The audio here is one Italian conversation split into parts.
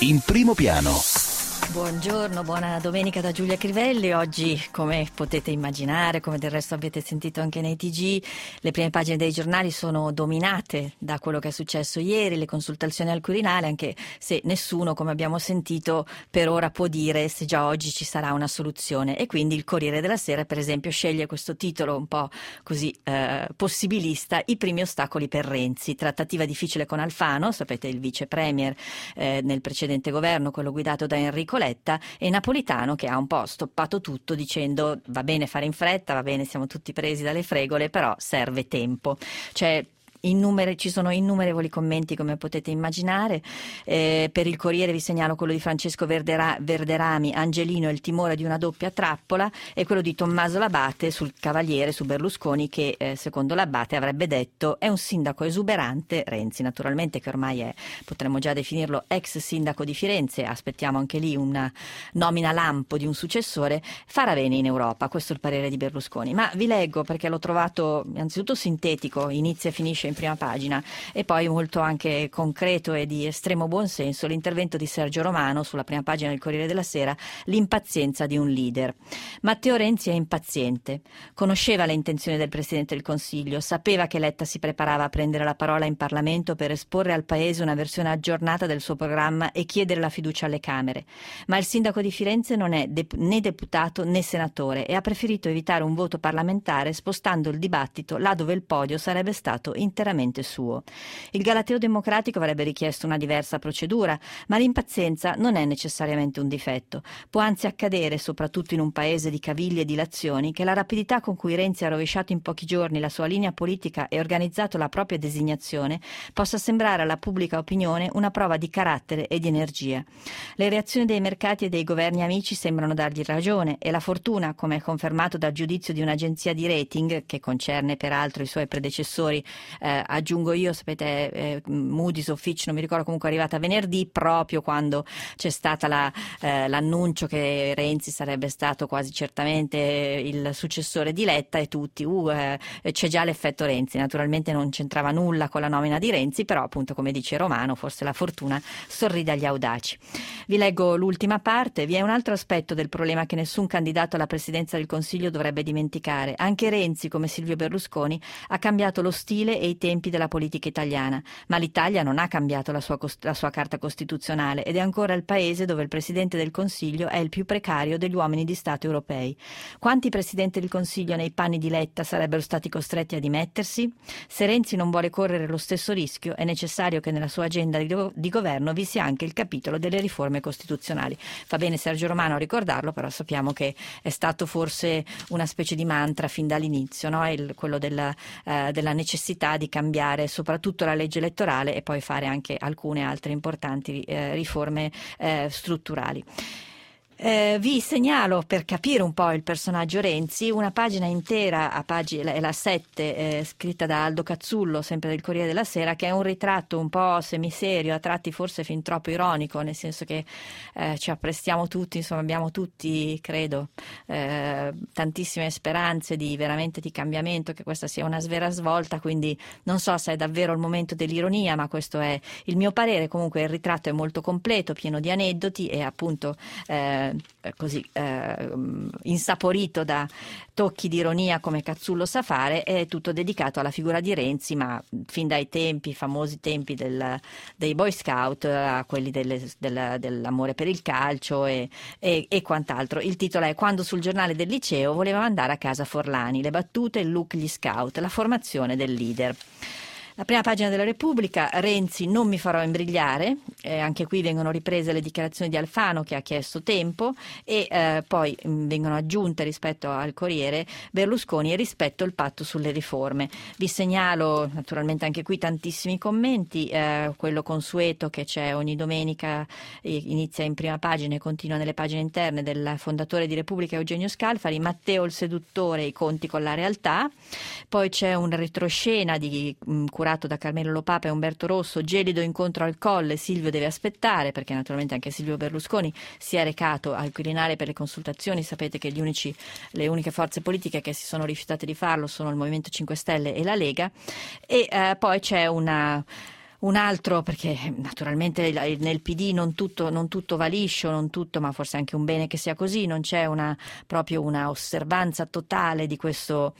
In primo piano. Buongiorno, buona domenica da Giulia Crivelli. Oggi, come potete immaginare, come del resto avete sentito anche nei TG, le prime pagine dei giornali sono dominate da quello che è successo ieri, le consultazioni al Quirinale, anche se nessuno, come abbiamo sentito, per ora può dire se già oggi ci sarà una soluzione. E quindi il Corriere della Sera, per esempio, sceglie questo titolo un po' così possibilista: i primi ostacoli per Renzi. Trattativa difficile con Alfano, sapete, il vice premier nel precedente governo, quello guidato da Enrico Letta, e Napolitano che ha un po' stoppato tutto dicendo va bene fare in fretta, va bene, siamo tutti presi dalle fregole, però serve tempo. Ci sono innumerevoli commenti, come potete immaginare. Per il Corriere vi segnalo quello di Francesco Verderami, Angelino e il timore di una doppia trappola, e quello di Tommaso Labate sul Cavaliere, su Berlusconi, che secondo Labate avrebbe detto è un sindaco esuberante. Renzi naturalmente, che ormai è, potremmo già definirlo, ex sindaco di Firenze, aspettiamo anche lì una nomina lampo di un successore, farà bene in Europa. Questo è il parere di Berlusconi. Ma vi leggo, perché l'ho trovato anzitutto sintetico, inizia e finisce in prima pagina, e poi molto anche concreto e di estremo buonsenso, l'intervento di Sergio Romano sulla prima pagina del Corriere della Sera: l'impazienza di un leader. Matteo Renzi è impaziente, conosceva le intenzioni del Presidente del Consiglio, sapeva che Letta si preparava a prendere la parola in Parlamento per esporre al Paese una versione aggiornata del suo programma e chiedere la fiducia alle Camere, ma il sindaco di Firenze non è né deputato né senatore e ha preferito evitare un voto parlamentare, spostando il dibattito là dove il podio sarebbe stato interamente suo. Il Galateo Democratico avrebbe richiesto una diversa procedura, ma l'impazienza non è necessariamente un difetto. Può anzi accadere, soprattutto in un paese di caviglie e dilazioni, che la rapidità con cui Renzi ha rovesciato in pochi giorni la sua linea politica e organizzato la propria designazione possa sembrare alla pubblica opinione una prova di carattere e di energia. Le reazioni dei mercati e dei governi amici sembrano dargli ragione, e la fortuna, come è confermato dal giudizio di un'agenzia di rating, che concerne peraltro i suoi predecessori, aggiungo io, sapete, Moody's o Fitch, non mi ricordo, comunque è arrivata venerdì, proprio quando c'è stata l'annuncio che Renzi sarebbe stato quasi certamente il successore di Letta, e tutti c'è già l'effetto Renzi. Naturalmente non c'entrava nulla con la nomina di Renzi, però appunto, come dice Romano, forse la fortuna sorride agli audaci. Vi leggo l'ultima parte. Vi è un altro aspetto del problema che nessun candidato alla presidenza del Consiglio dovrebbe dimenticare. Anche Renzi, come Silvio Berlusconi, ha cambiato lo stile e i tempi della politica italiana, ma l'Italia non ha cambiato la sua carta costituzionale ed è ancora il paese dove il Presidente del Consiglio è il più precario degli uomini di Stato europei. Quanti Presidenti del Consiglio nei panni di Letta sarebbero stati costretti a dimettersi? Se Renzi non vuole correre lo stesso rischio, è necessario che nella sua agenda di governo vi sia anche il capitolo delle riforme costituzionali. Fa bene Sergio Romano a ricordarlo, però sappiamo che è stato forse una specie di mantra fin dall'inizio, no? Quello della necessità di cambiare soprattutto la legge elettorale e poi fare anche alcune altre importanti riforme strutturali. Vi segnalo, per capire un po' il personaggio Renzi, una pagina intera, è la 7, scritta da Aldo Cazzullo, sempre del Corriere della Sera, che è un ritratto un po' semiserio, a tratti forse fin troppo ironico, nel senso che ci apprestiamo tutti, insomma abbiamo tutti, credo, tantissime speranze veramente di cambiamento, che questa sia una vera svolta, quindi non so se è davvero il momento dell'ironia, ma questo è il mio parere. Comunque il ritratto è molto completo, pieno di aneddoti e appunto insaporito da tocchi di ironia, come Cazzullo sa fare. È tutto dedicato alla figura di Renzi, ma fin dai famosi tempi dei Boy Scout a quelli dell'amore per il calcio e quant'altro. Il titolo è: quando sul giornale del liceo voleva mandare a casa Forlani, le battute, il look, gli scout, la formazione del leader. La prima pagina della Repubblica: Renzi, non mi farò imbrigliare. Anche qui vengono riprese le dichiarazioni di Alfano, che ha chiesto tempo, e poi vengono aggiunte rispetto al Corriere Berlusconi e rispetto al patto sulle riforme. Vi segnalo naturalmente anche qui tantissimi commenti, quello consueto che c'è ogni domenica, inizia in prima pagina e continua nelle pagine interne, del fondatore di Repubblica Eugenio Scalfari: Matteo il seduttore, i conti con la realtà. Poi c'è un retroscena curato da Carmelo Lopapa e Umberto Rosso: gelido incontro al Colle, Silvio deve aspettare, perché naturalmente anche Silvio Berlusconi si è recato al Quirinale per le consultazioni. Sapete che le uniche forze politiche che si sono rifiutate di farlo sono il Movimento 5 Stelle e la Lega. E poi c'è Un altro, perché naturalmente nel PD non tutto va liscio, non tutto, ma forse anche un bene che sia così, non c'è proprio una osservanza totale di questa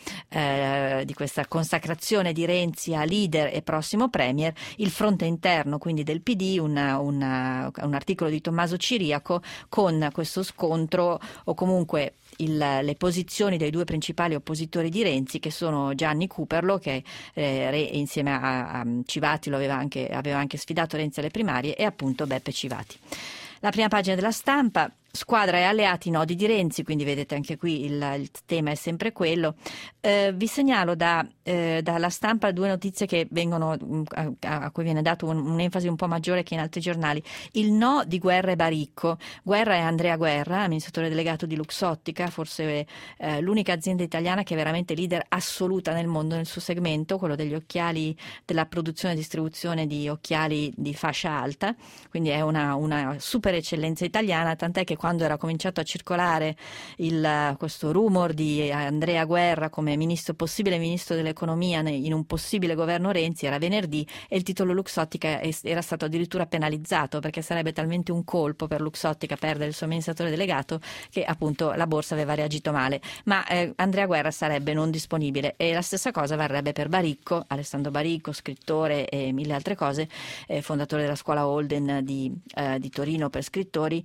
consacrazione di Renzi a leader e prossimo premier. Il fronte interno quindi del PD, un articolo di Tommaso Ciriaco con questo scontro, o comunque le posizioni dei due principali oppositori di Renzi, che sono Gianni Cuperlo, che insieme a Civati aveva anche sfidato Renzi alle primarie, e appunto Beppe Civati. La prima pagina della Stampa: squadra e alleati, nodi di Renzi, quindi vedete anche qui il tema è sempre quello. Vi segnalo dalla Stampa due notizie che vengono a cui viene dato un'enfasi un po' maggiore che in altri giornali. Il no di Guerra e Baricco. Guerra è Andrea Guerra, amministratore delegato di Luxottica, forse l'unica azienda italiana che è veramente leader assoluta nel mondo nel suo segmento, quello degli occhiali, della produzione e distribuzione di occhiali di fascia alta, quindi è una super eccellenza italiana, tant'è che quando era cominciato a circolare questo rumor di Andrea Guerra come possibile ministro dell'economia in un possibile governo Renzi, era venerdì, e il titolo Luxottica era stato addirittura penalizzato, perché sarebbe talmente un colpo per Luxottica perdere il suo amministratore delegato, che appunto la borsa aveva reagito male. Ma Andrea Guerra sarebbe non disponibile, e la stessa cosa varrebbe per Baricco, Alessandro Baricco, scrittore e mille altre cose, fondatore della scuola Holden di Torino per scrittori,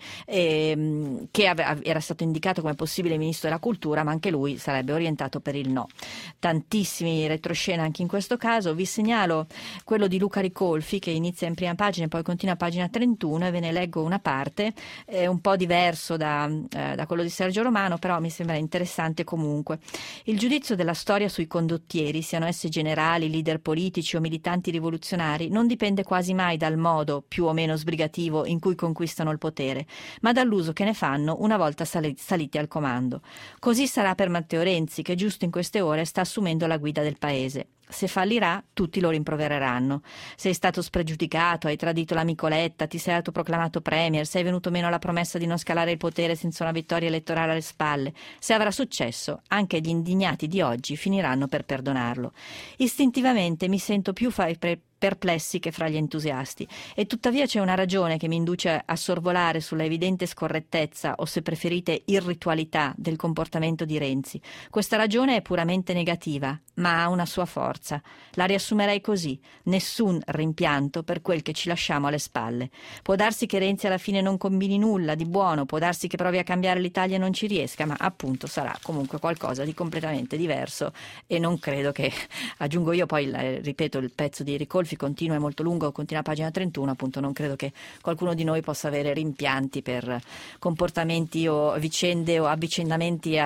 che era stato indicato come possibile ministro della cultura, ma anche lui sarebbe orientato per il no. Tantissimi retroscena anche in questo caso. Vi segnalo quello di Luca Ricolfi, che inizia in prima pagina e poi continua a pagina 31, e ve ne leggo una parte, un po' diverso da quello di Sergio Romano, però mi sembra interessante comunque. Il giudizio della storia sui condottieri, siano essi generali, leader politici o militanti rivoluzionari, non dipende quasi mai dal modo più o meno sbrigativo in cui conquistano il potere, ma dall'uso che ne fanno una volta saliti al comando. Così sarà per Matteo Renzi, che giusto in queste ore sta assumendo la guida del paese. Se fallirà, tutti lo rimprovereranno. Sei stato spregiudicato, hai tradito l'amico Letta, ti sei autoproclamato premier, sei venuto meno alla promessa di non scalare il potere senza una vittoria elettorale alle spalle. Se avrà successo, anche gli indignati di oggi finiranno per perdonarlo. Istintivamente mi sento più perplessi che fra gli entusiasti, e tuttavia c'è una ragione che mi induce a sorvolare sulla evidente scorrettezza, o se preferite irritualità, del comportamento di Renzi. Questa ragione è puramente negativa, ma ha una sua forza. La riassumerei così: nessun rimpianto per quel che ci lasciamo alle spalle. Può darsi che Renzi alla fine non combini nulla di buono, può darsi che provi a cambiare l'Italia e non ci riesca, ma appunto sarà comunque qualcosa di completamente diverso, e non credo che, aggiungo io, poi ripeto, il pezzo di Ricolfi continua, è molto lungo, continua a pagina 31, appunto non credo che qualcuno di noi possa avere rimpianti per comportamenti o vicende o avvicendamenti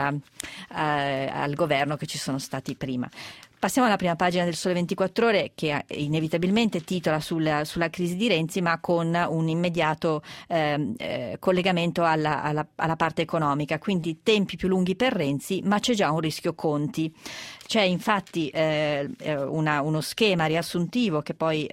al governo che ci sono stati prima. Passiamo alla prima pagina del Sole 24 Ore, che inevitabilmente titola sulla crisi di Renzi, ma con un immediato collegamento alla parte economica. Quindi tempi più lunghi per Renzi, ma c'è già un rischio conti. C'è infatti uno schema riassuntivo che poi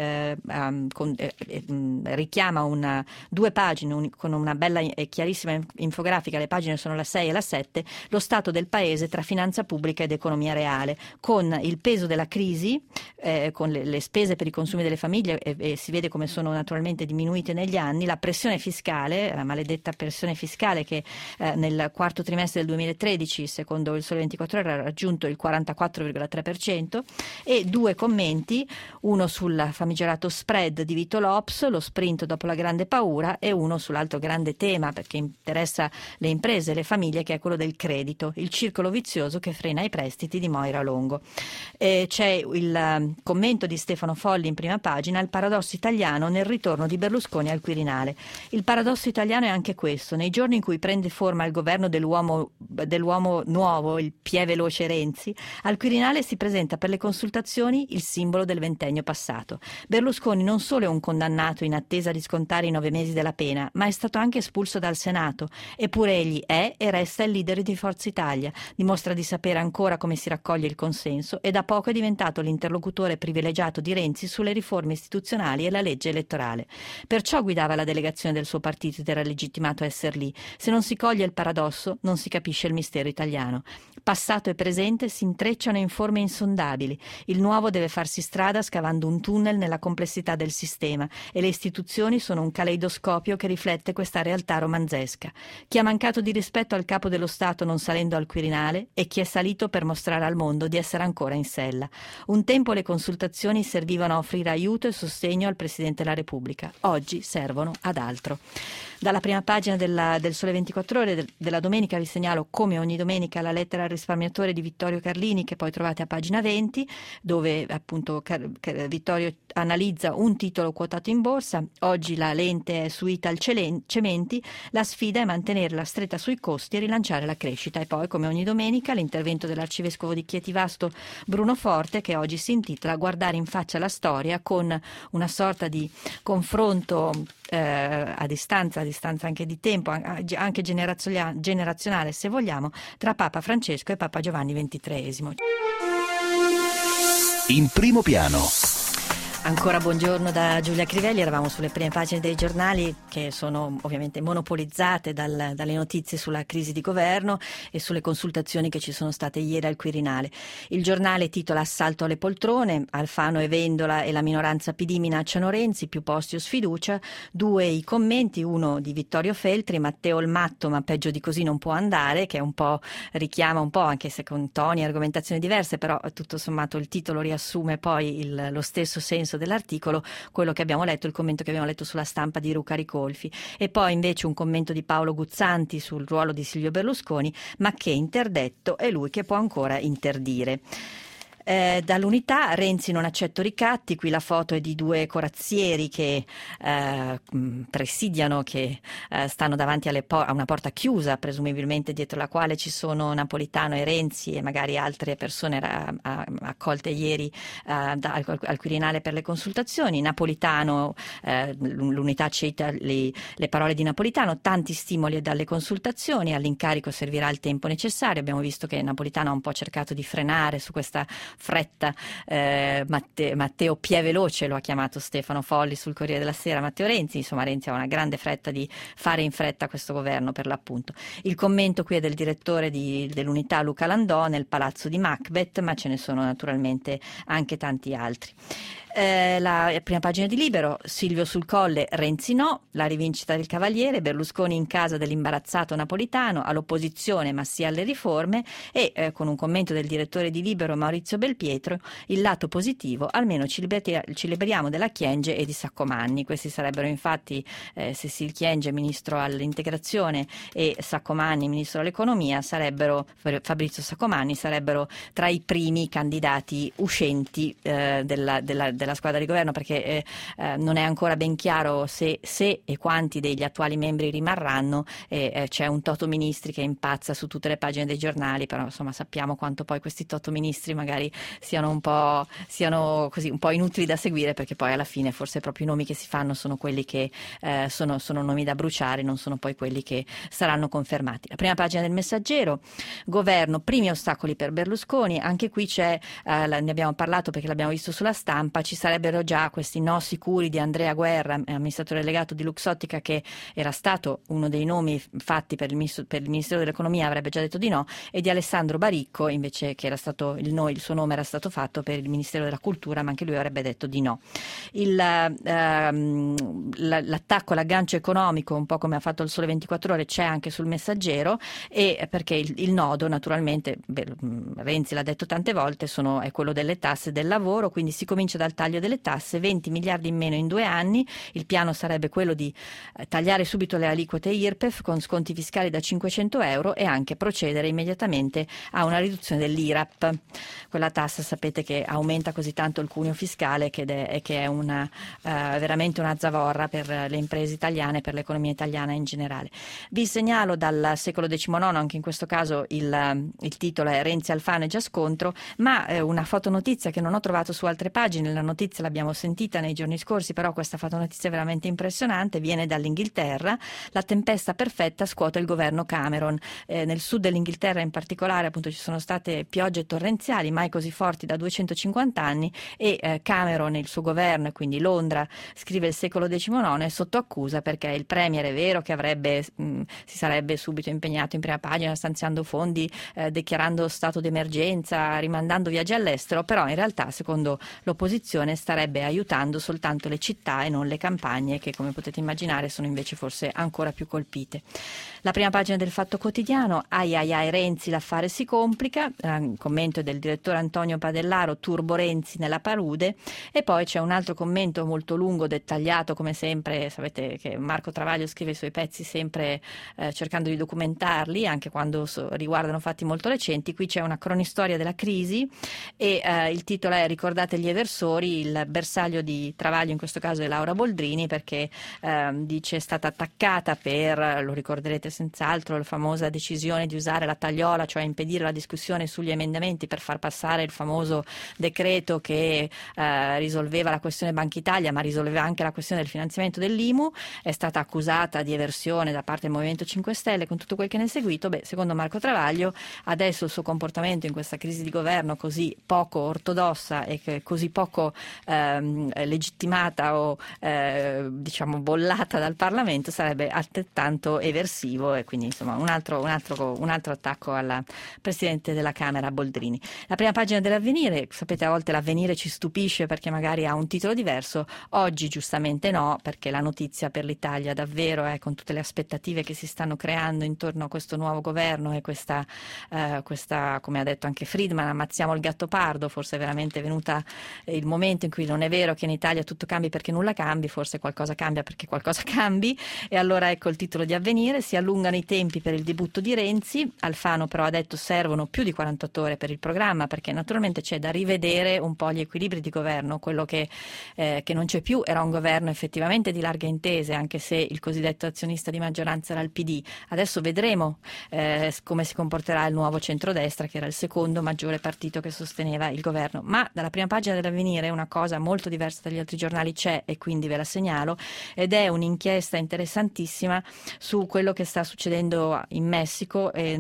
richiama due pagine con una bella e chiarissima infografica. Le pagine sono la 6 e la 7, lo stato del paese tra finanza pubblica ed economia reale, con il peso della crisi, con le spese per i consumi delle famiglie, e si vede come sono naturalmente diminuite negli anni, la pressione fiscale, la maledetta pressione fiscale che nel quarto trimestre del 2013, secondo il Sole 24 Ore, ha raggiunto il 44,3%, e due commenti, uno sul famigerato spread di Vito Lops, lo sprint dopo la grande paura, e uno sull'altro grande tema perché interessa le imprese e le famiglie, che è quello del credito, il circolo vizioso che frena i prestiti di Moira Longo. C'è il commento di Stefano Folli in prima pagina: il paradosso italiano nel ritorno di Berlusconi al Quirinale. Il paradosso italiano è anche questo: nei giorni in cui prende forma il governo dell'uomo nuovo, il pie veloce Renzi, al Quirinale si presenta per le consultazioni il simbolo del ventennio passato. Berlusconi non solo è un condannato in attesa di scontare i 9 mesi della pena, ma è stato anche espulso dal Senato, eppure egli è e resta il leader di Forza Italia, dimostra di sapere ancora come si raccoglie il consenso, e da poco è diventato l'interlocutore privilegiato di Renzi sulle riforme istituzionali e la legge elettorale. Perciò guidava la delegazione del suo partito ed era legittimato a essere lì. Se non si coglie il paradosso, non si capisce il mistero italiano. Passato e presente si intrecciano sfociano in forme insondabili. Il nuovo deve farsi strada scavando un tunnel nella complessità del sistema e le istituzioni sono un caleidoscopio che riflette questa realtà romanzesca. Chi ha mancato di rispetto al capo dello Stato non salendo al Quirinale e chi è salito per mostrare al mondo di essere ancora in sella. Un tempo le consultazioni servivano a offrire aiuto e sostegno al Presidente della Repubblica. Oggi servono ad altro. Dalla prima pagina del Sole 24 Ore della domenica vi segnalo, come ogni domenica, la lettera al risparmiatore di Vittorio Carlini, che poi trovate a pagina 20, dove appunto Vittorio analizza un titolo quotato in borsa. Oggi la lente è su Ital Cementi, la sfida è mantenere la stretta sui costi e rilanciare la crescita. E poi, come ogni domenica, l'intervento dell'arcivescovo di Chieti Vasto Bruno Forte, che oggi si intitola Guardare in faccia la storia, con una sorta di confronto a distanza anche di tempo, anche generazionale se vogliamo, tra Papa Francesco e Papa Giovanni XXIII. In primo piano. Ancora buongiorno da Giulia Crivelli. Eravamo sulle prime pagine dei giornali, che sono ovviamente monopolizzate dalle notizie sulla crisi di governo e sulle consultazioni che ci sono state ieri al Quirinale. Il giornale titola Assalto alle poltrone, Alfano e Vendola e la minoranza PD minacciano Renzi, più posti o sfiducia. Due i commenti, uno di Vittorio Feltri: Matteo il matto, ma peggio di così non può andare, che un po' richiama un po', anche se con toni e argomentazioni diverse, però tutto sommato il titolo riassume poi lo stesso senso dell'articolo, quello che abbiamo letto, il commento che abbiamo letto sulla Stampa di Ruca Ricolfi. E poi invece un commento di Paolo Guzzanti sul ruolo di Silvio Berlusconi, ma che interdetto è lui che può ancora interdire. Dall'Unità, Renzi non accetto ricatti. Qui la foto è di due corazzieri che presidiano, che stanno davanti a una porta chiusa, presumibilmente dietro la quale ci sono Napolitano e Renzi e magari altre persone accolte ieri al Quirinale per le consultazioni. Napolitano, l'Unità cita le parole di Napolitano: tanti stimoli dalle consultazioni, all'incarico servirà il tempo necessario. Abbiamo visto che Napolitano ha un po' cercato di frenare su questa fretta. Matteo Pie Veloce lo ha chiamato Stefano Folli sul Corriere della Sera. Matteo Renzi, insomma, Renzi ha una grande fretta di fare in fretta questo governo, per l'appunto. Il commento qui è del direttore dell'Unità Luca Landò nel palazzo di Macbeth, ma ce ne sono naturalmente anche tanti altri. La prima pagina di Libero: Silvio sul Colle, Renzi no, la rivincita del Cavaliere, Berlusconi in casa dell'imbarazzato Napolitano, all'opposizione ma sì alle riforme. E con un commento del direttore di Libero Maurizio Belpietro: il lato positivo, almeno ci liberiamo della Kyenge e di Saccomanni. Questi sarebbero infatti, Cecil Kyenge, ministro all'integrazione, e Saccomanni, ministro all'economia, Fabrizio Saccomanni, sarebbero tra i primi candidati uscenti della squadra di governo, perché non è ancora ben chiaro se e quanti degli attuali membri rimarranno. C'è un toto ministri che impazza su tutte le pagine dei giornali, però insomma sappiamo quanto poi questi toto ministri magari siano così un po' inutili da seguire, perché poi alla fine forse proprio i nomi che si fanno sono quelli che sono nomi da bruciare, non sono poi quelli che saranno confermati. La prima pagina del Messaggero: governo, primi ostacoli per Berlusconi. Anche qui c'è, ne abbiamo parlato perché l'abbiamo visto sulla Stampa, ci sarebbero già questi no sicuri di Andrea Guerra, amministratore delegato di Luxottica, che era stato uno dei nomi fatti per il Ministero dell'Economia, avrebbe già detto di no, e di Alessandro Baricco invece, che era stato il suo nome era stato fatto per il Ministero della Cultura, ma anche lui avrebbe detto di no. L'attacco all'aggancio economico, un po' come ha fatto il Sole 24 Ore, c'è anche sul Messaggero, e perché il nodo naturalmente, Renzi l'ha detto tante volte, è quello delle tasse del lavoro. Quindi si comincia dal taglio delle tasse, 20 miliardi in meno in 2 anni. Il piano sarebbe quello di tagliare subito le aliquote IRPEF con sconti fiscali da 500 euro e anche procedere immediatamente a una riduzione dell'IRAP. Quella tassa, sapete, che aumenta così tanto il cuneo fiscale che è veramente una zavorra per le imprese italiane, per l'economia italiana in generale. Vi segnalo dal Secolo XIX, anche in questo caso il titolo è Renzi Alfano è già scontro, ma una fotonotizia che non ho trovato su altre pagine, notizia l'abbiamo sentita nei giorni scorsi, però questa ha fatto una notizia veramente impressionante, viene dall'Inghilterra. La tempesta perfetta scuote il governo Cameron. Nel sud dell'Inghilterra in particolare appunto ci sono state piogge torrenziali mai così forti da 250 anni e Cameron e il suo governo, e quindi Londra, scrive il secolo XIX, è sotto accusa perché il premier è vero che si sarebbe subito impegnato in prima pagina stanziando fondi, dichiarando stato d'emergenza, rimandando viaggi all'estero, però in realtà secondo l'opposizione starebbe aiutando soltanto le città e non le campagne che, come potete immaginare, sono invece forse ancora più colpite. La prima pagina del Fatto Quotidiano: ai ai ai Renzi, l'affare si complica, commento del direttore Antonio Padellaro, turbo Renzi nella palude. E poi c'è un altro commento molto lungo, dettagliato come sempre. Sapete che Marco Travaglio scrive i suoi pezzi sempre cercando di documentarli anche quando riguardano fatti molto recenti. Qui c'è una cronistoria della crisi e il titolo è "Ricordate gli eversori". Il bersaglio di Travaglio in questo caso è Laura Boldrini, perché dice è stata attaccata per, lo ricorderete senz'altro, la famosa decisione di usare la tagliola, cioè impedire la discussione sugli emendamenti per far passare il famoso decreto che risolveva la questione Banca Italia, ma risolveva anche la questione del finanziamento dell'IMU. È stata accusata di eversione da parte del Movimento 5 Stelle con tutto quel che ne è seguito. Secondo Marco Travaglio adesso il suo comportamento in questa crisi di governo così poco ortodossa e così poco legittimata o diciamo bollata dal Parlamento sarebbe altrettanto eversivo, e quindi insomma un altro attacco alla Presidente della Camera Boldrini. La prima pagina dell'Avvenire, sapete, a volte l'Avvenire ci stupisce perché magari ha un titolo diverso, oggi giustamente no, perché la notizia per l'Italia davvero è, con tutte le aspettative che si stanno creando intorno a questo nuovo governo e questa come ha detto anche Friedman, ammazziamo il gatto pardo, forse è veramente venuta il momento in cui non è vero che in Italia tutto cambi perché nulla cambi, forse qualcosa cambia perché qualcosa cambi. E allora ecco il titolo di Avvenire: si allungano i tempi per il debutto di Renzi. Alfano però ha detto servono più di 48 ore per il programma, perché naturalmente c'è da rivedere un po' gli equilibri di governo. Quello che non c'è più era un governo effettivamente di larghe intese, anche se il cosiddetto azionista di maggioranza era il PD. Adesso vedremo come si comporterà il nuovo centrodestra, che era il secondo maggiore partito che sosteneva il governo. Ma dalla prima pagina dell'Avvenire una cosa molto diversa dagli altri giornali c'è, e quindi ve la segnalo, ed è un'inchiesta interessantissima su quello che sta succedendo in Messico e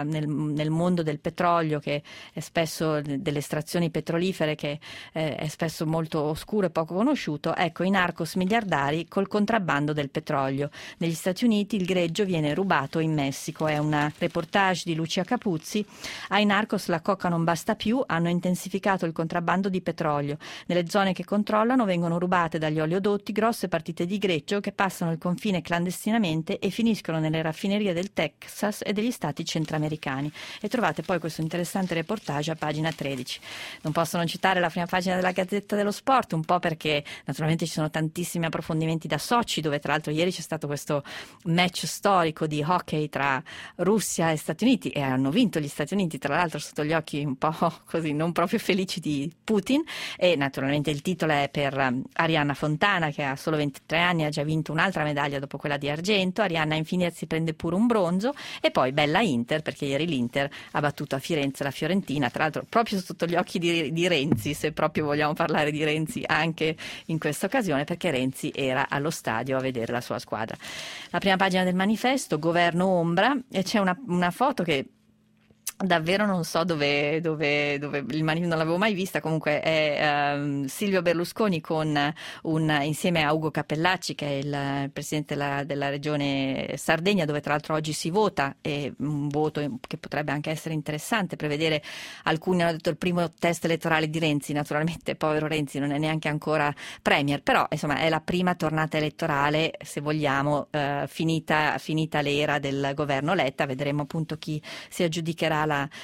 nel mondo del petrolio, che è spesso, delle estrazioni petrolifere, che è spesso molto oscuro e poco conosciuto. Ecco, i narcos miliardari col contrabbando del petrolio. Negli Stati Uniti il greggio viene rubato in Messico. È una reportage di Lucia Capuzzi. Ai narcos la coca non basta più, hanno intensificato il contrabbando di petrolio. Nelle zone che controllano vengono rubate dagli oleodotti grosse partite di greggio che passano il confine clandestinamente e finiscono nelle raffinerie del Texas e degli stati centroamericani. E trovate poi questo interessante reportage a pagina 13. Non posso non citare la prima pagina della Gazzetta dello Sport, un po' perché naturalmente ci sono tantissimi approfondimenti da Sochi, dove tra l'altro ieri c'è stato questo match storico di hockey tra Russia e Stati Uniti, e hanno vinto gli Stati Uniti, tra l'altro sotto gli occhi un po' così non proprio felici di Putin. E naturalmente il titolo è per Arianna Fontana, che ha solo 23 anni, ha già vinto un'altra medaglia dopo quella di argento. Arianna infine si prende pure un bronzo. E poi bella Inter, perché ieri l'Inter ha battuto a Firenze la Fiorentina, tra l'altro proprio sotto gli occhi di Renzi, se proprio vogliamo parlare di Renzi anche in questa occasione, perché Renzi era allo stadio a vedere la sua squadra. La prima pagina del Manifesto, governo ombra, e c'è una foto che davvero non so dove non l'avevo mai vista. Comunque è Silvio Berlusconi insieme a Ugo Capellacci, che è il presidente della regione Sardegna, dove tra l'altro oggi si vota, e un voto che potrebbe anche essere interessante. Prevedere, alcuni hanno detto, il primo test elettorale di Renzi. Naturalmente povero Renzi non è neanche ancora premier, però insomma è la prima tornata elettorale, se vogliamo, finita l'era del governo Letta. Vedremo appunto chi si aggiudicherà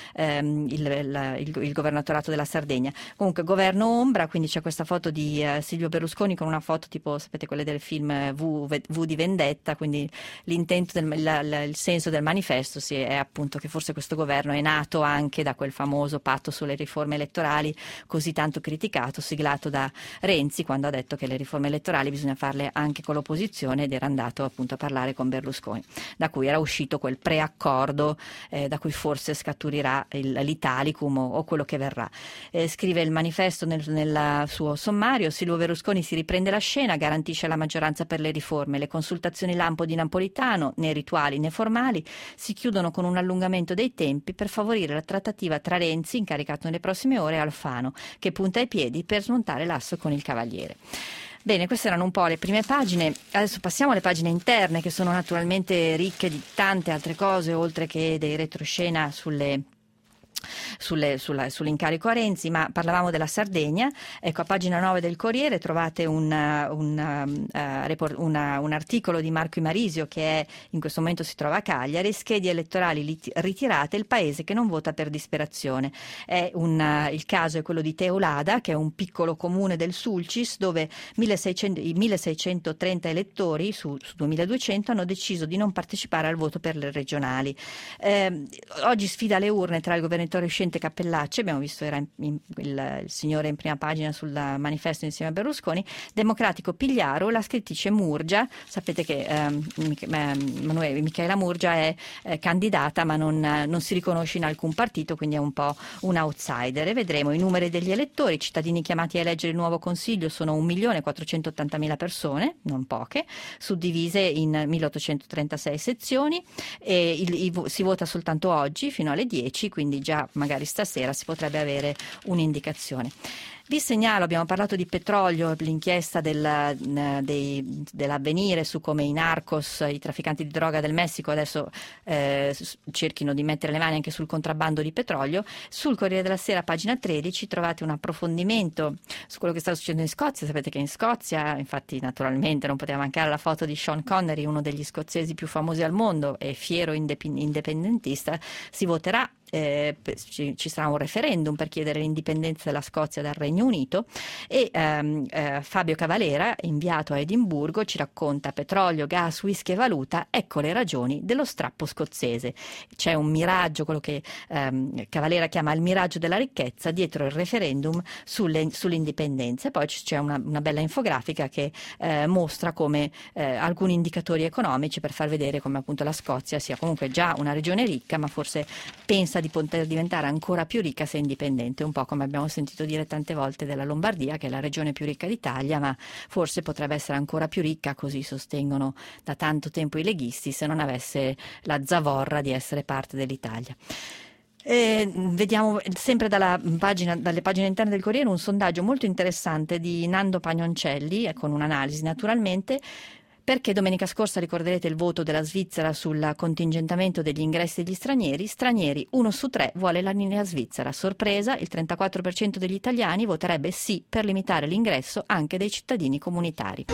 il governatorato della Sardegna. Comunque governo ombra, quindi c'è questa foto di Silvio Berlusconi con una foto tipo, sapete, quelle del film V di Vendetta, quindi l'intento il senso del manifesto è appunto che forse questo governo è nato anche da quel famoso patto sulle riforme elettorali così tanto criticato, siglato da Renzi, quando ha detto che le riforme elettorali bisogna farle anche con l'opposizione, ed era andato appunto a parlare con Berlusconi, da cui era uscito quel preaccordo da cui forse scaturirà l'Italicum o quello che verrà. Scrive il manifesto nel suo sommario: Silvio Berlusconi si riprende la scena, garantisce la maggioranza per le riforme, le consultazioni lampo di Napolitano, né rituali né formali, si chiudono con un allungamento dei tempi per favorire la trattativa tra Renzi, incaricato nelle prossime ore, e Alfano, che punta ai piedi per smontare l'asso con il Cavaliere. Bene, queste erano un po' le prime pagine. Adesso passiamo alle pagine interne, che sono naturalmente ricche di tante altre cose, oltre che dei retroscena sull'incarico a Renzi, ma parlavamo della Sardegna. Ecco, a pagina 9 del Corriere trovate un articolo di Marco Imarisio, che in questo momento si trova a Cagliari: schede elettorali ritirate, il paese che non vota per disperazione. Il caso è quello di Teulada, che è un piccolo comune del Sulcis, dove i 1630 elettori su 2200 hanno deciso di non partecipare al voto per le regionali. Oggi sfida alle urne tra il governatore uscente Cappellacci, abbiamo visto era il signore in prima pagina sul manifesto insieme a Berlusconi, democratico Pigliaro, la scrittrice Murgia. Sapete che Michaela Murgia è candidata, ma non si riconosce in alcun partito, quindi è un po' un outsider. E vedremo i numeri degli elettori. I cittadini chiamati a eleggere il nuovo Consiglio sono 1.480.000 persone, non poche, suddivise in 1836 sezioni, e si vota soltanto oggi fino alle 10, quindi già magari stasera si potrebbe avere un'indicazione. Vi segnalo, abbiamo parlato di petrolio, l'inchiesta dell'Avvenire su come i narcos, i trafficanti di droga del Messico, adesso cerchino di mettere le mani anche sul contrabbando di petrolio. Sul Corriere della Sera, pagina 13, trovate un approfondimento su quello che sta succedendo in Scozia. Sapete che in Scozia, infatti naturalmente non poteva mancare la foto di Sean Connery, uno degli scozzesi più famosi al mondo e fiero indipendentista. Si voterà, ci sarà un referendum per chiedere l'indipendenza della Scozia dal Regno Unito, e Fabio Cavalera, inviato a Edimburgo, ci racconta: petrolio, gas, whisky e valuta, ecco le ragioni dello strappo scozzese. C'è un miraggio, quello che Cavalera chiama il miraggio della ricchezza, dietro il referendum sull'indipendenza. E poi c'è una bella infografica che mostra come alcuni indicatori economici, per far vedere come appunto la Scozia sia comunque già una regione ricca, ma forse pensa di poter diventare ancora più ricca se indipendente, un po' come abbiamo sentito dire tante volte della Lombardia, che è la regione più ricca d'Italia, ma forse potrebbe essere ancora più ricca, così sostengono da tanto tempo i leghisti, se non avesse la zavorra di essere parte dell'Italia. Vediamo sempre dalle pagine interne del Corriere un sondaggio molto interessante di Nando Pagnoncelli, con un'analisi naturalmente. Perché domenica scorsa ricorderete il voto della Svizzera sul contingentamento degli ingressi degli stranieri, 1 su 3 vuole la linea svizzera. Sorpresa, il 34% degli italiani voterebbe sì per limitare l'ingresso anche dei cittadini comunitari.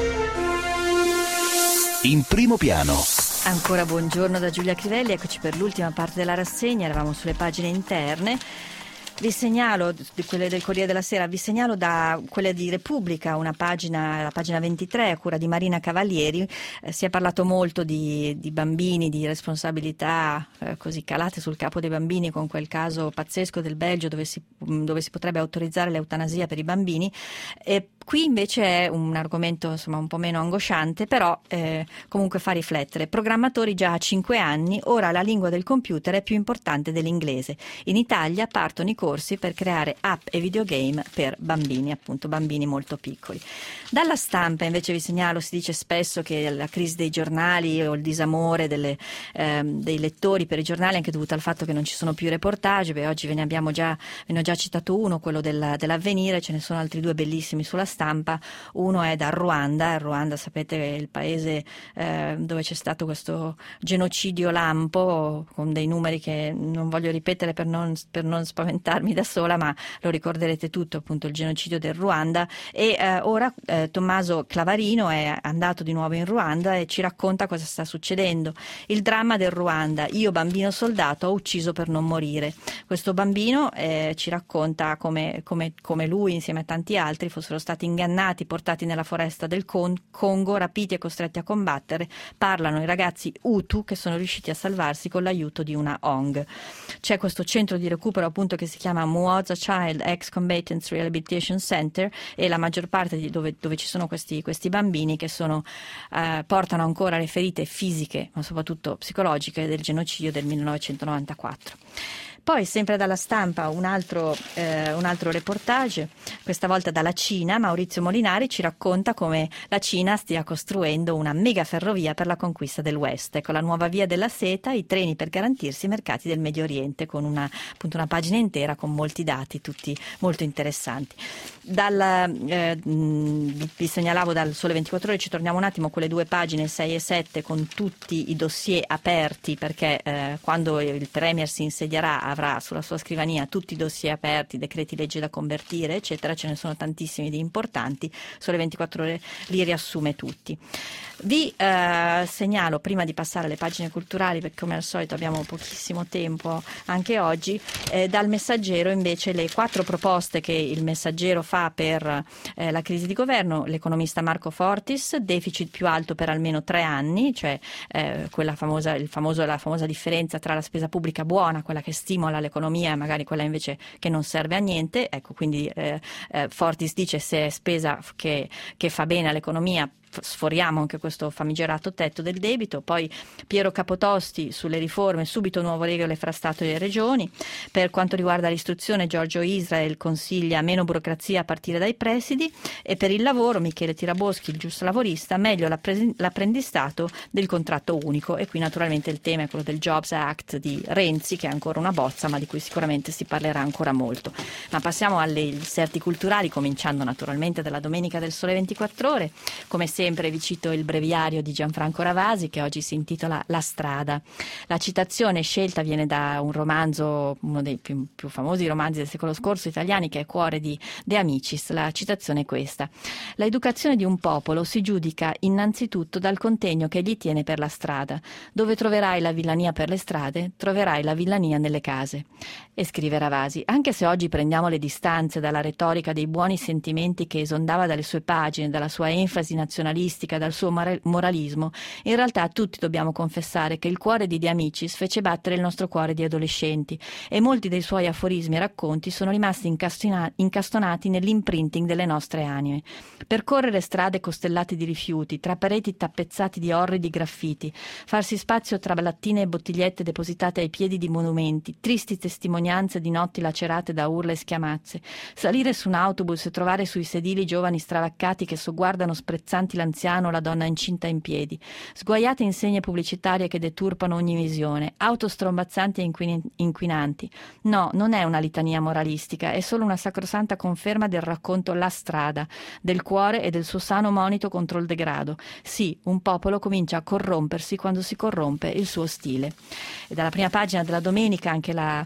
In primo piano. Ancora buongiorno da Giulia Crivelli, eccoci per l'ultima parte della rassegna, eravamo sulle pagine interne. Vi segnalo, di quelle del Corriere della Sera, vi segnalo da quelle di Repubblica, la pagina 23 a cura di Marina Cavalieri. Si è parlato molto di bambini, di responsabilità così calate sul capo dei bambini, con quel caso pazzesco del Belgio dove si potrebbe autorizzare l'eutanasia per i bambini. E qui invece è un argomento insomma un po' meno angosciante, però comunque fa riflettere. Programmatori già a 5 anni, ora la lingua del computer è più importante dell'inglese. In Italia partono i corsi per creare app e videogame per bambini, appunto bambini molto piccoli. Dalla Stampa invece vi segnalo, si dice spesso che la crisi dei giornali o il disamore dei lettori per i giornali è anche dovuta al fatto che non ci sono più reportage. Oggi ve ne ho già citato uno, quello dell'Avvenire, ce ne sono altri due bellissimi sulla Stampa. Uno è dal Ruanda. Il Ruanda, sapete, è il paese dove c'è stato questo genocidio lampo, con dei numeri che non voglio ripetere per non spaventarmi da sola, ma lo ricorderete tutto, appunto il genocidio del Ruanda. E ora Tommaso Clavarino è andato di nuovo in Ruanda e ci racconta cosa sta succedendo. Il dramma del Ruanda: io bambino soldato ho ucciso per non morire. Questo bambino ci racconta come lui insieme a tanti altri fossero stati ingannati, portati nella foresta del Congo, rapiti e costretti a combattere. Parlano i ragazzi Hutu che sono riusciti a salvarsi con l'aiuto di una ONG. C'è questo centro di recupero appunto che si chiama Muoza Child Ex-Combatants Rehabilitation Center, e la maggior parte dove ci sono questi bambini che portano ancora le ferite fisiche ma soprattutto psicologiche del genocidio del 1994. Poi sempre dalla Stampa un altro reportage, questa volta dalla Cina. Maurizio Molinari ci racconta come la Cina stia costruendo una mega ferrovia per la conquista del West. Ecco, la nuova via della seta, i treni per garantirsi i mercati del Medio Oriente, con appunto una pagina intera con molti dati, tutti molto interessanti. Vi segnalavo dal Sole 24 Ore, ci torniamo un attimo, quelle 2 pagine 6 e 7 con tutti i dossier aperti, perché quando il Premier si insedierà avrà sulla sua scrivania tutti i dossier aperti, decreti legge da convertire, eccetera. Ce ne sono tantissimi di importanti. Sole 24 Ore li riassume tutti. Vi segnalo, prima di passare alle pagine culturali, perché come al solito abbiamo pochissimo tempo anche oggi, dal Messaggero invece le 4 proposte che il Messaggero fa per la crisi di governo. L'economista Marco Fortis: deficit più alto per almeno 3 anni, cioè la famosa differenza tra la spesa pubblica buona, quella che stimola l'economia, e magari quella invece che non serve a niente. Ecco, quindi Fortis dice: se è spesa che fa bene all'economia, sforiamo anche questo famigerato tetto del debito. Poi Piero Capotosti sulle riforme: subito nuove regole fra Stato e Regioni. Per quanto riguarda l'istruzione, Giorgio Israel consiglia meno burocrazia a partire dai presidi. E per il lavoro, Michele Tiraboschi, il giuslavorista: meglio l'apprendistato del contratto unico. E qui naturalmente il tema è quello del Jobs Act di Renzi, che è ancora una bozza, ma di cui sicuramente si parlerà ancora molto. Ma passiamo alle inserti culturali, cominciando naturalmente dalla domenica del Sole 24 Ore. Come sempre vi cito il breviario di Gianfranco Ravasi, che oggi si intitola La strada. La citazione scelta viene da un romanzo, uno dei più famosi romanzi del secolo scorso italiani, che è Cuore di De Amicis. La citazione è questa: la educazione di un popolo si giudica innanzitutto dal contegno che gli tiene per la strada. Dove troverai la villania per le strade, troverai la villania nelle case. E scrive Ravasi: anche se oggi prendiamo le distanze dalla retorica dei buoni sentimenti che esondava dalle sue pagine, dalla sua enfasi nazionalistica, dal suo moralismo, in realtà tutti dobbiamo confessare che il cuore di De Amicis fece battere il nostro cuore di adolescenti, e molti dei suoi aforismi e racconti sono rimasti incastonati nell'imprinting delle nostre anime. Percorrere strade costellate di rifiuti, tra pareti tappezzati di orridi graffiti, farsi spazio tra lattine e bottigliette depositate ai piedi di monumenti, tristi testimonianze di notti lacerate da urla e schiamazze, salire su un autobus e trovare sui sedili giovani stravaccati che sogguardano sprezzanti l'anziano o la donna incinta in piedi, sguaiate insegne pubblicitarie che deturpano ogni visione, auto strombazzanti e inquinanti. No, non è una litania moralistica, è solo una sacrosanta conferma del racconto La strada, del cuore e del suo sano monito contro il degrado. Sì, un popolo comincia a corrompersi quando si corrompe il suo stile. E dalla prima pagina della domenica anche la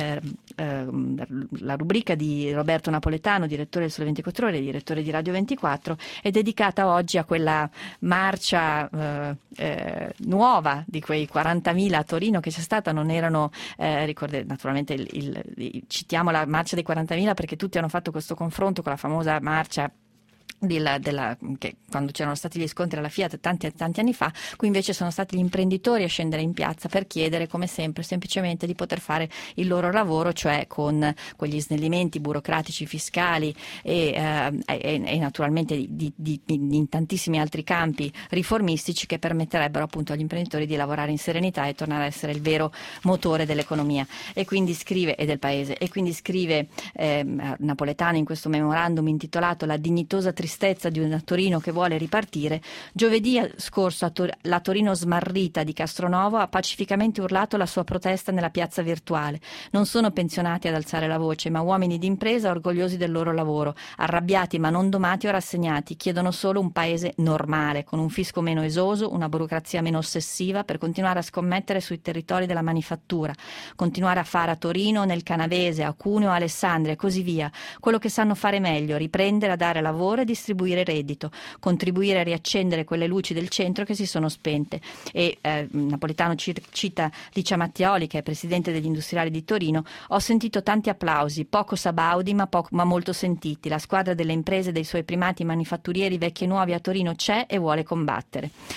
rubrica di Roberto Napoletano, direttore del Sole 24 Ore, direttore di Radio 24, è dedicata oggi a quella marcia nuova di quei 40.000 a Torino che c'è stata. Non erano, naturalmente citiamo la marcia dei 40.000 perché tutti hanno fatto questo confronto con la famosa marcia che quando c'erano stati gli scontri alla Fiat tanti anni fa. Qui invece sono stati gli imprenditori a scendere in piazza per chiedere, come sempre, semplicemente di poter fare il loro lavoro, cioè con quegli snellimenti burocratici fiscali e naturalmente in tantissimi altri campi riformistici che permetterebbero appunto agli imprenditori di lavorare in serenità e tornare a essere il vero motore dell'economia e del paese. E quindi scrive Napoletano in questo memorandum intitolato La dignitosa tristezza di una Torino che vuole ripartire: giovedì scorso la Torino smarrita di Castronovo ha pacificamente urlato la sua protesta nella piazza virtuale. Non sono pensionati ad alzare la voce, ma uomini d'impresa orgogliosi del loro lavoro, arrabbiati ma non domati o rassegnati, chiedono solo un paese normale, con un fisco meno esoso, una burocrazia meno ossessiva, per continuare a scommettere sui territori della manifattura, continuare a fare a Torino, nel Canavese, a Cuneo, a Alessandria e così via, quello che sanno fare meglio: riprendere a dare lavoro e distribuire reddito, contribuire a riaccendere quelle luci del centro che si sono spente. E Napoletano cita Licia Mattioli, che è presidente degli industriali di Torino: ho sentito tanti applausi, poco sabaudi ma molto sentiti. La squadra delle imprese dei suoi primati manifatturieri vecchi e nuovi a Torino c'è e vuole combattere.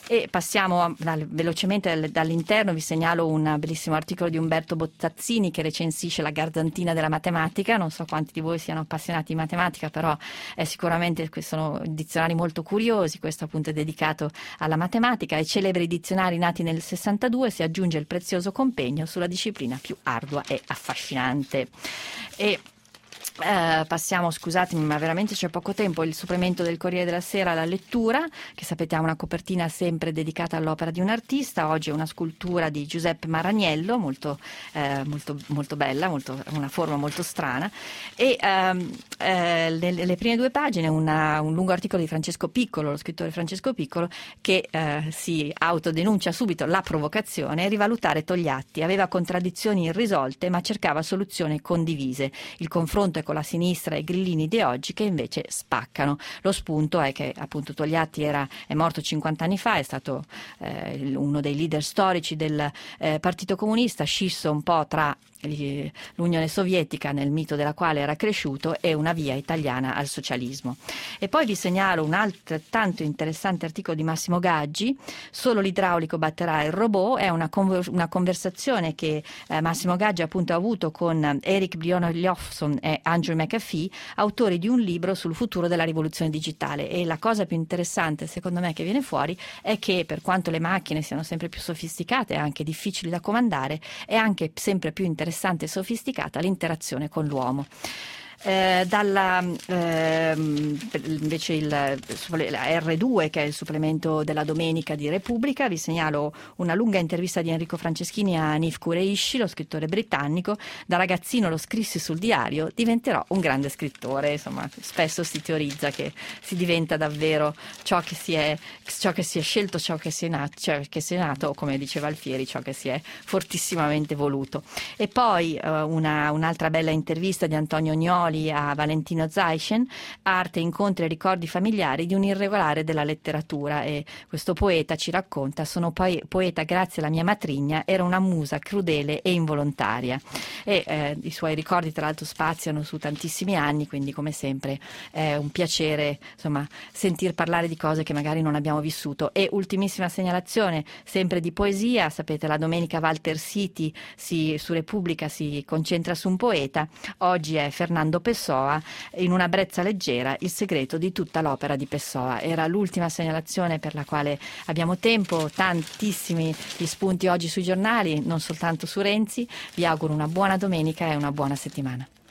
E passiamo velocemente dall'interno, vi segnalo un bellissimo articolo di Umberto Bottazzini che recensisce la Garzantina della matematica. Non so quanti di voi siano appassionati di matematica, però sicuramente sono dizionari molto curiosi. Questo appunto è dedicato alla matematica. Ai celebri dizionari nati nel 62 si aggiunge il prezioso compegno sulla disciplina più ardua e affascinante. E passiamo, scusatemi, ma veramente c'è poco tempo, il supplemento del Corriere della Sera alla lettura, che sapete ha una copertina sempre dedicata all'opera di un artista. Oggi è una scultura di Giuseppe Maragnello, molto bella, una forma molto strana, e le prime due pagine un lungo articolo di Francesco Piccolo, lo scrittore Francesco Piccolo, che si autodenuncia subito la provocazione: rivalutare Togliatti, aveva contraddizioni irrisolte ma cercava soluzioni condivise, il confronto con la sinistra e grillini di oggi che invece spaccano. Lo spunto è che appunto Togliatti è morto 50 anni fa, è stato uno dei leader storici del Partito Comunista, scisso un po' tra l'Unione Sovietica, nel mito della quale era cresciuto, e una via italiana al socialismo. E poi vi segnalo un altrettanto interessante articolo di Massimo Gaggi, Solo l'idraulico batterà il robot. È una conversazione che Massimo Gaggi appunto ha avuto con Erik Brynjolfsson e Andrew McAfee, autori di un libro sul futuro della rivoluzione digitale. E la cosa più interessante secondo me che viene fuori è che, per quanto le macchine siano sempre più sofisticate e anche difficili da comandare, è anche sempre più interessante e sofisticata l'interazione con l'uomo. Invece la R2, che è il supplemento della domenica di Repubblica, vi segnalo una lunga intervista di Enrico Franceschini a Hanif Kureishi, lo scrittore britannico. Da ragazzino lo scrissi sul diario, diventerò un grande scrittore. Insomma, spesso si teorizza che si diventa davvero ciò che si è scelto, ciò che si è nato, o come diceva Alfieri, ciò che si è fortissimamente voluto. E poi un'altra bella intervista di Antonio Gnoli a Valentino Zaichen, Arte, incontri e ricordi familiari di un irregolare della letteratura. E questo poeta ci racconta: sono poeta grazie alla mia matrigna, era una musa crudele e involontaria. E i suoi ricordi tra l'altro spaziano su tantissimi anni, quindi come sempre è un piacere, insomma, sentir parlare di cose che magari non abbiamo vissuto. E ultimissima segnalazione, sempre di poesia, sapete, la domenica Walter City su Repubblica si concentra su un poeta. Oggi è Fernando Pessoa, in una brezza leggera, il segreto di tutta l'opera di Pessoa. Era l'ultima segnalazione per la quale abbiamo tempo, tantissimi gli spunti oggi sui giornali, non soltanto su Renzi. Vi auguro una buona domenica e una buona settimana.